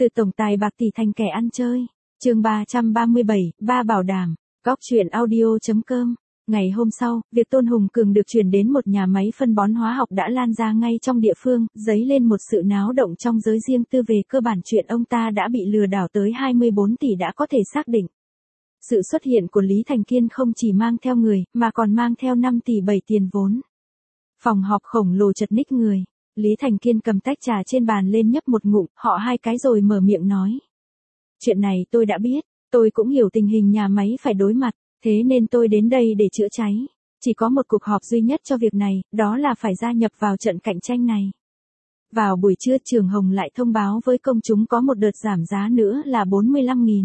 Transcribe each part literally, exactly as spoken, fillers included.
Từ tổng tài bạc tỷ thành kẻ ăn chơi. Chương ba trăm ba mươi bảy, ba bảo đảm. Góc truyện audio chấm com. Ngày hôm sau, việc Tôn Hùng Cường được chuyển đến một nhà máy phân bón hóa học đã lan ra ngay trong địa phương, dấy lên một sự náo động trong giới riêng tư về cơ bản chuyện ông ta đã bị lừa đảo tới hai mươi bốn tỷ đã có thể xác định. Sự xuất hiện của Lý Thành Kiên không chỉ mang theo người, mà còn mang theo năm tỷ bảy tiền vốn. Phòng họp khổng lồ chật ních người. Lý Thành Kiên cầm tách trà trên bàn lên nhấp một ngụm, họ hai cái rồi mở miệng nói. Chuyện này tôi đã biết, tôi cũng hiểu tình hình nhà máy phải đối mặt, thế nên tôi đến đây để chữa cháy. Chỉ có một cuộc họp duy nhất cho việc này, đó là phải gia nhập vào trận cạnh tranh này. Vào buổi trưa Trường Hồng lại thông báo với công chúng có một đợt giảm giá nữa là bốn mươi lăm nghìn.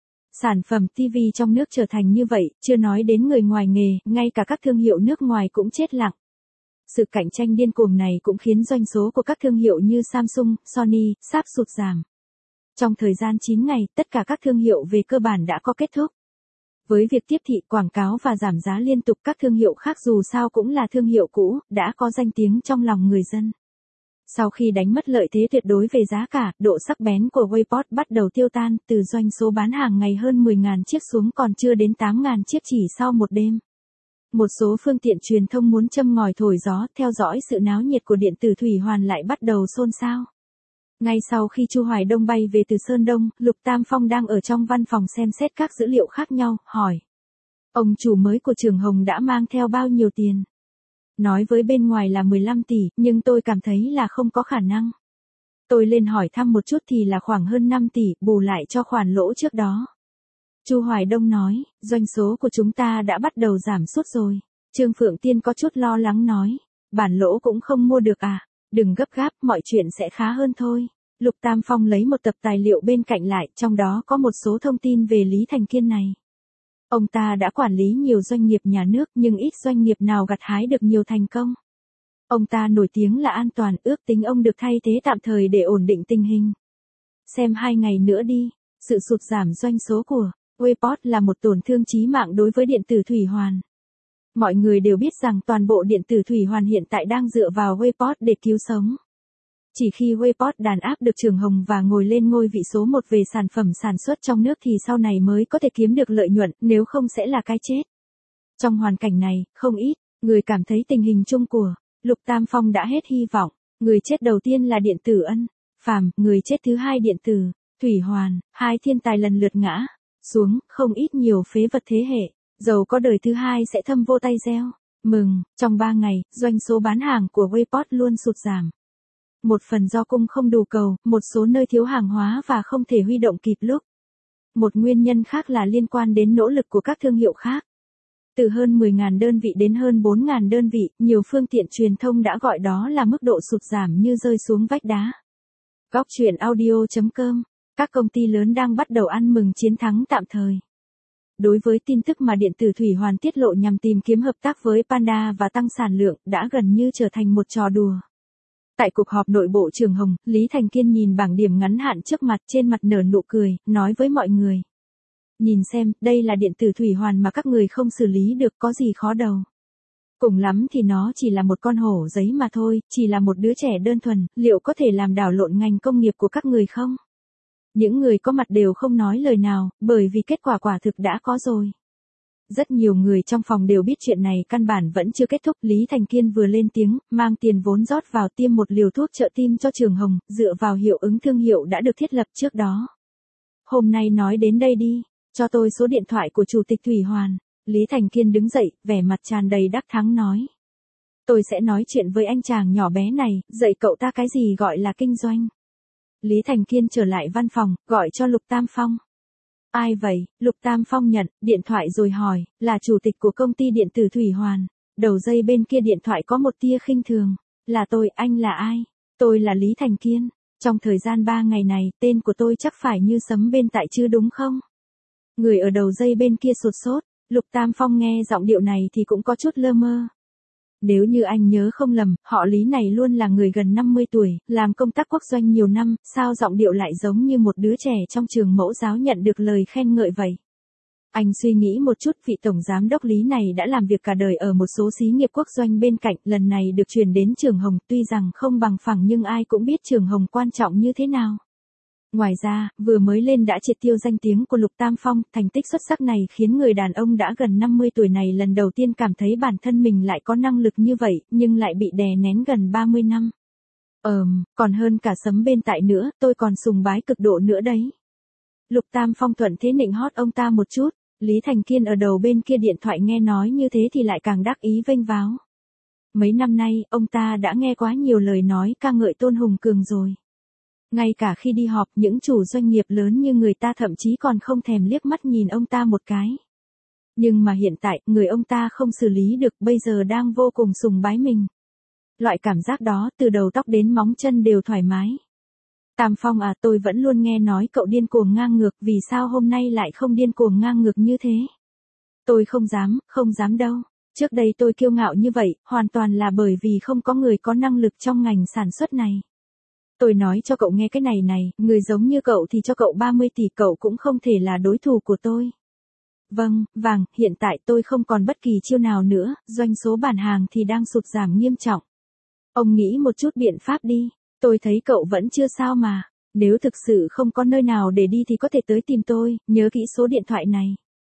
Sản phẩm ti vi trong nước trở thành như vậy, chưa nói đến người ngoài nghề, ngay cả các thương hiệu nước ngoài cũng chết lặng. Sự cạnh tranh điên cuồng này cũng khiến doanh số của các thương hiệu như Samsung, Sony, sắp sụt giảm. Trong thời gian chín ngày, tất cả các thương hiệu về cơ bản đã có kết thúc. Với việc tiếp thị quảng cáo và giảm giá liên tục, các thương hiệu khác dù sao cũng là thương hiệu cũ, đã có danh tiếng trong lòng người dân. Sau khi đánh mất lợi thế tuyệt đối về giá cả, độ sắc bén của Wayport bắt đầu tiêu tan, từ doanh số bán hàng ngày hơn mười nghìn chiếc xuống còn chưa đến tám nghìn chiếc chỉ sau một đêm. Một số phương tiện truyền thông muốn châm ngòi thổi gió, theo dõi sự náo nhiệt của điện tử Thủy Hoàn lại bắt đầu xôn xao. Ngay sau khi Chu Hoài Đông bay về từ Sơn Đông, Lục Tam Phong đang ở trong văn phòng xem xét các dữ liệu khác nhau, hỏi. Ông chủ mới của Trường Hồng đã mang theo bao nhiêu tiền? Nói với bên ngoài là mười lăm tỷ, nhưng tôi cảm thấy là không có khả năng. Tôi lên hỏi thăm một chút thì là khoảng hơn năm tỷ, bù lại cho khoản lỗ trước đó. Chu Hoài Đông nói, doanh số của chúng ta đã bắt đầu giảm sút rồi. Trương Phượng Tiên có chút lo lắng nói, bản lỗ cũng không mua được à, đừng gấp gáp, mọi chuyện sẽ khá hơn thôi. Lục Tam Phong lấy một tập tài liệu bên cạnh lại, trong đó có một số thông tin về Lý Thành Kiên này. Ông ta đã quản lý nhiều doanh nghiệp nhà nước nhưng ít doanh nghiệp nào gặt hái được nhiều thành công. Ông ta nổi tiếng là an toàn, ước tính ông được thay thế tạm thời để ổn định tình hình. Xem hai ngày nữa đi, sự sụt giảm doanh số của Wayport là một tổn thương chí mạng đối với điện tử Thủy Hoàn. Mọi người đều biết rằng toàn bộ điện tử Thủy Hoàn hiện tại đang dựa vào Wayport để cứu sống. Chỉ khi Wayport đàn áp được Trường Hồng và ngồi lên ngôi vị số một về sản phẩm sản xuất trong nước thì sau này mới có thể kiếm được lợi nhuận, nếu không sẽ là cái chết. Trong hoàn cảnh này, không ít người cảm thấy tình hình chung của Lục Tam Phong đã hết hy vọng. Người chết đầu tiên là điện tử Ân Phàm, người chết thứ hai điện tử Thủy Hoàn, hai thiên tài lần lượt ngã xuống, không ít nhiều phế vật thế hệ, dầu có đời thứ hai sẽ thâm vô tay gieo. Mừng, trong ba ngày, doanh số bán hàng của Wayport luôn sụt giảm. Một phần do cung không đủ cầu, một số nơi thiếu hàng hóa và không thể huy động kịp lúc. Một nguyên nhân khác là liên quan đến nỗ lực của các thương hiệu khác. Từ hơn mười nghìn đơn vị đến hơn bốn nghìn đơn vị, nhiều phương tiện truyền thông đã gọi đó là mức độ sụt giảm như rơi xuống vách đá. Góc truyện audio chấm com. Các công ty lớn đang bắt đầu ăn mừng chiến thắng tạm thời. Đối với tin tức mà điện tử Thủy Hoàn tiết lộ nhằm tìm kiếm hợp tác với Panda và tăng sản lượng, đã gần như trở thành một trò đùa. Tại cuộc họp nội bộ Trường Hồng, Lý Thành Kiên nhìn bảng điểm ngắn hạn trước mặt, trên mặt nở nụ cười, nói với mọi người. Nhìn xem, đây là điện tử Thủy Hoàn mà các người không xử lý được, có gì khó đâu. Cùng lắm thì nó chỉ là một con hổ giấy mà thôi, chỉ là một đứa trẻ đơn thuần, liệu có thể làm đảo lộn ngành công nghiệp của các người không? Những người có mặt đều không nói lời nào, bởi vì kết quả quả thực đã có rồi. Rất nhiều người trong phòng đều biết chuyện này căn bản vẫn chưa kết thúc. Lý Thành Kiên vừa lên tiếng, mang tiền vốn rót vào tiêm một liều thuốc trợ tim cho Trường Hồng, dựa vào hiệu ứng thương hiệu đã được thiết lập trước đó. Hôm nay nói đến đây đi, cho tôi số điện thoại của Chủ tịch Thủy Hoàn. Lý Thành Kiên đứng dậy, vẻ mặt tràn đầy đắc thắng nói. Tôi sẽ nói chuyện với anh chàng nhỏ bé này, dạy cậu ta cái gì gọi là kinh doanh. Lý Thành Kiên trở lại văn phòng, gọi cho Lục Tam Phong. Ai vậy? Lục Tam Phong nhận điện thoại rồi hỏi, là chủ tịch của công ty điện tử Thủy Hoàn. Đầu dây bên kia điện thoại có một tia khinh thường. Là tôi, anh là ai? Tôi là Lý Thành Kiên. Trong thời gian ba ngày này, tên của tôi chắc phải như sấm bên tai chứ đúng không? Người ở đầu dây bên kia sột sốt. Lục Tam Phong nghe giọng điệu này thì cũng có chút lơ mơ. Nếu như anh nhớ không lầm, họ Lý này luôn là người gần năm mươi tuổi, làm công tác quốc doanh nhiều năm, sao giọng điệu lại giống như một đứa trẻ trong trường mẫu giáo nhận được lời khen ngợi vậy? Anh suy nghĩ một chút, vị tổng giám đốc Lý này đã làm việc cả đời ở một số xí nghiệp quốc doanh bên cạnh, lần này được chuyển đến Trường Hồng, tuy rằng không bằng phẳng nhưng ai cũng biết Trường Hồng quan trọng như thế nào. Ngoài ra, vừa mới lên đã triệt tiêu danh tiếng của Lục Tam Phong, thành tích xuất sắc này khiến người đàn ông đã gần năm mươi tuổi này lần đầu tiên cảm thấy bản thân mình lại có năng lực như vậy, nhưng lại bị đè nén gần ba mươi năm. Ờm, còn hơn cả sấm bên tại nữa, tôi còn sùng bái cực độ nữa đấy. Lục Tam Phong thuận thế nịnh hót ông ta một chút, Lý Thành Kiên ở đầu bên kia điện thoại nghe nói như thế thì lại càng đắc ý vênh váo. Mấy năm nay, ông ta đã nghe quá nhiều lời nói ca ngợi Tôn Hùng Cường rồi. Ngay cả khi đi họp, những chủ doanh nghiệp lớn như người ta thậm chí còn không thèm liếc mắt nhìn ông ta một cái. Nhưng mà hiện tại, người ông ta không xử lý được bây giờ đang vô cùng sùng bái mình. Loại cảm giác đó từ đầu tóc đến móng chân đều thoải mái. Tam Phong à, tôi vẫn luôn nghe nói cậu điên cuồng ngang ngược, vì sao hôm nay lại không điên cuồng ngang ngược như thế? Tôi không dám, không dám đâu. Trước đây tôi kiêu ngạo như vậy, hoàn toàn là bởi vì không có người có năng lực trong ngành sản xuất này. Tôi nói cho cậu nghe cái này này, người giống như cậu thì cho cậu ba mươi tỷ cậu cũng không thể là đối thủ của tôi. Vâng, vàng, hiện tại tôi không còn bất kỳ chiêu nào nữa, doanh số bản hàng thì đang sụt giảm nghiêm trọng. Ông nghĩ một chút biện pháp đi, tôi thấy cậu vẫn chưa sao mà, nếu thực sự không có nơi nào để đi thì có thể tới tìm tôi, nhớ kỹ số điện thoại này.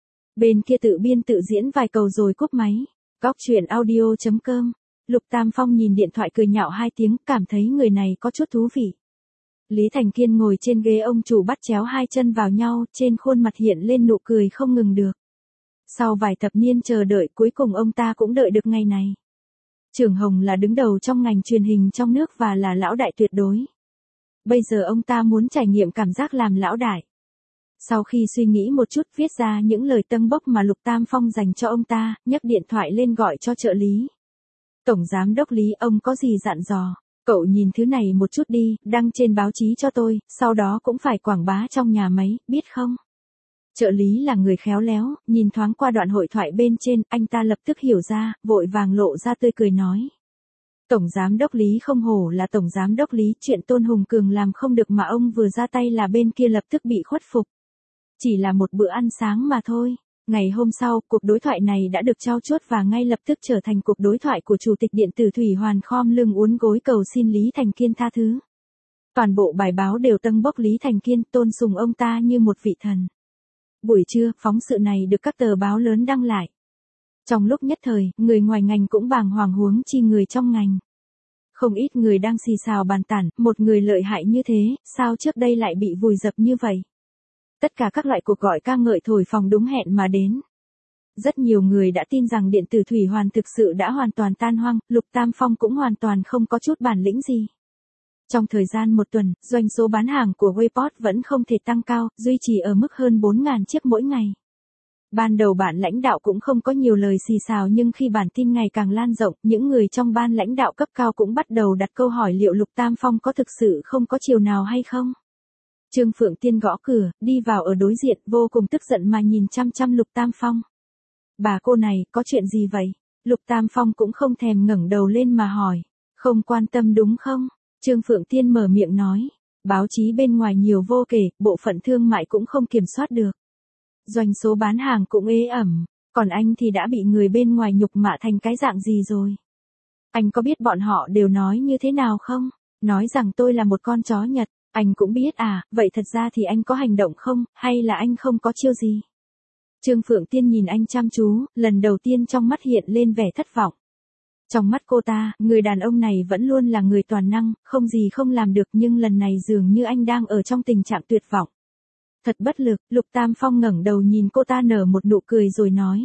Bên kia tự biên tự diễn vài câu rồi cúp máy. Góc chuyện audio chấm com. Lục Tam Phong nhìn điện thoại cười nhạo hai tiếng, cảm thấy người này có chút thú vị. Lý Thành Kiên ngồi trên ghế ông chủ bắt chéo hai chân vào nhau, trên khuôn mặt hiện lên nụ cười không ngừng được. Sau vài thập niên chờ đợi, cuối cùng ông ta cũng đợi được ngày này. Trưởng Hồng là đứng đầu trong ngành truyền hình trong nước và là lão đại tuyệt đối. Bây giờ ông ta muốn trải nghiệm cảm giác làm lão đại. Sau khi suy nghĩ một chút, viết ra những lời tâng bốc mà Lục Tam Phong dành cho ông ta, nhấc điện thoại lên gọi cho trợ lý. Tổng giám đốc Lý, ông có gì dặn dò? Cậu nhìn thứ này một chút đi, đăng trên báo chí cho tôi, sau đó cũng phải quảng bá trong nhà máy, biết không? Trợ lý là người khéo léo, nhìn thoáng qua đoạn hội thoại bên trên, anh ta lập tức hiểu ra, vội vàng lộ ra tươi cười nói. Tổng giám đốc Lý không hổ là tổng giám đốc Lý, chuyện Tôn Hùng Cường làm không được mà ông vừa ra tay là bên kia lập tức bị khuất phục. Chỉ là một bữa ăn sáng mà thôi. Ngày hôm sau, cuộc đối thoại này đã được trao chuốt và ngay lập tức trở thành cuộc đối thoại của Chủ tịch Điện tử Thủy Hoàn khom lưng uốn gối cầu xin Lý Thành Kiên tha thứ. Toàn bộ bài báo đều tâng bốc Lý Thành Kiên, tôn sùng ông ta như một vị thần. Buổi trưa, phóng sự này được các tờ báo lớn đăng lại. Trong lúc nhất thời, người ngoài ngành cũng bàng hoàng huống chi người trong ngành. Không ít người đang xì xào bàn tản, một người lợi hại như thế, sao trước đây lại bị vùi dập như vậy? Tất cả các loại cuộc gọi ca ngợi thổi phồng đúng hẹn mà đến. Rất nhiều người đã tin rằng Điện tử Thủy Hoàn thực sự đã hoàn toàn tan hoang, Lục Tam Phong cũng hoàn toàn không có chút bản lĩnh gì. Trong thời gian một tuần, doanh số bán hàng của Wayport vẫn không thể tăng cao, duy trì ở mức hơn bốn nghìn chiếc mỗi ngày. Ban đầu ban lãnh đạo cũng không có nhiều lời xì xào, nhưng khi bản tin ngày càng lan rộng, những người trong ban lãnh đạo cấp cao cũng bắt đầu đặt câu hỏi liệu Lục Tam Phong có thực sự không có chiều nào hay không. Trương Phượng Tiên gõ cửa, đi vào ở đối diện, vô cùng tức giận mà nhìn chăm chăm Lục Tam Phong. Bà cô này, có chuyện gì vậy? Lục Tam Phong cũng không thèm ngẩng đầu lên mà hỏi. Không quan tâm đúng không? Trương Phượng Tiên mở miệng nói. Báo chí bên ngoài nhiều vô kể, bộ phận thương mại cũng không kiểm soát được. Doanh số bán hàng cũng ế ẩm, còn anh thì đã bị người bên ngoài nhục mạ thành cái dạng gì rồi? Anh có biết bọn họ đều nói như thế nào không? Nói rằng tôi là một con chó Nhật. Anh cũng biết à, vậy thật ra thì anh có hành động không, hay là anh không có chiêu gì? Trương Phượng Tiên nhìn anh chăm chú, lần đầu tiên trong mắt hiện lên vẻ thất vọng. Trong mắt cô ta, người đàn ông này vẫn luôn là người toàn năng, không gì không làm được, nhưng lần này dường như anh đang ở trong tình trạng tuyệt vọng. Thật bất lực, Lục Tam Phong ngẩng đầu nhìn cô ta nở một nụ cười rồi nói.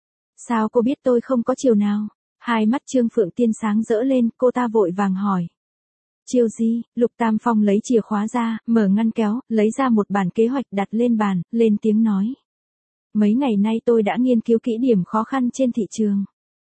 Sao cô biết tôi không có chiều nào? Hai mắt Trương Phượng Tiên sáng rỡ lên, cô ta vội vàng hỏi. Chiều gì? Lục Tam Phong lấy chìa khóa ra, mở ngăn kéo, lấy ra một bản kế hoạch đặt lên bàn, lên tiếng nói. Mấy ngày nay tôi đã nghiên cứu kỹ điểm khó khăn trên thị trường.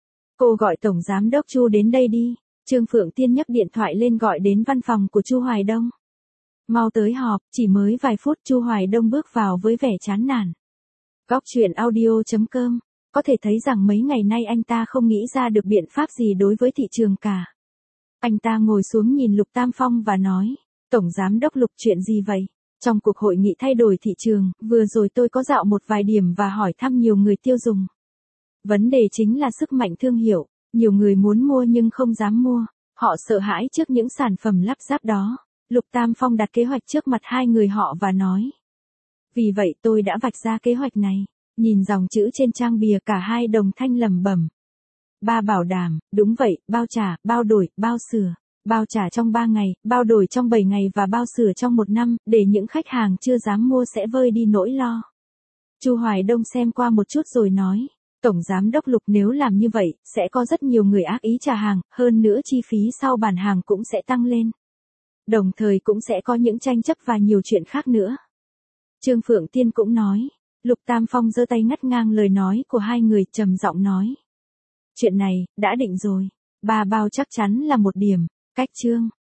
Cô gọi Tổng Giám đốc Chu đến đây đi. Trương Phượng Tiên nhấc điện thoại lên gọi đến văn phòng của Chu Hoài Đông. Mau tới họp, chỉ mới vài phút Chu Hoài Đông bước vào với vẻ chán nản. Góc chuyện audio chấm com. Có thể thấy rằng mấy ngày nay anh ta không nghĩ ra được biện pháp gì đối với thị trường cả. Anh ta ngồi xuống nhìn Lục Tam Phong và nói, Tổng Giám đốc Lục, chuyện gì vậy? Trong cuộc hội nghị thay đổi thị trường, vừa rồi tôi có dạo một vài điểm và hỏi thăm nhiều người tiêu dùng. Vấn đề chính là sức mạnh thương hiệu, nhiều người muốn mua nhưng không dám mua, họ sợ hãi trước những sản phẩm lắp ráp đó. Lục Tam Phong đặt kế hoạch trước mặt hai người họ và nói. Vì vậy tôi đã vạch ra kế hoạch này. Nhìn dòng chữ trên trang bìa cả hai đồng thanh lẩm bẩm. Ba bảo đảm, đúng vậy, bao trả, bao đổi, bao sửa. Bao trả trong ba ngày, bao đổi trong bảy ngày và bao sửa trong một năm, để những khách hàng chưa dám mua sẽ vơi đi nỗi lo. Chu Hoài Đông xem qua một chút rồi nói. Tổng giám đốc Lục, nếu làm như vậy, sẽ có rất nhiều người ác ý trả hàng, hơn nữa chi phí sau bản hàng cũng sẽ tăng lên. Đồng thời cũng sẽ có những tranh chấp và nhiều chuyện khác nữa. Trương Phượng Tiên cũng nói. Lục Tam Phong giơ tay ngắt ngang lời nói của hai người, trầm giọng nói. Chuyện này, đã định rồi. Ba bao chắc chắn là một điểm. Cách chương.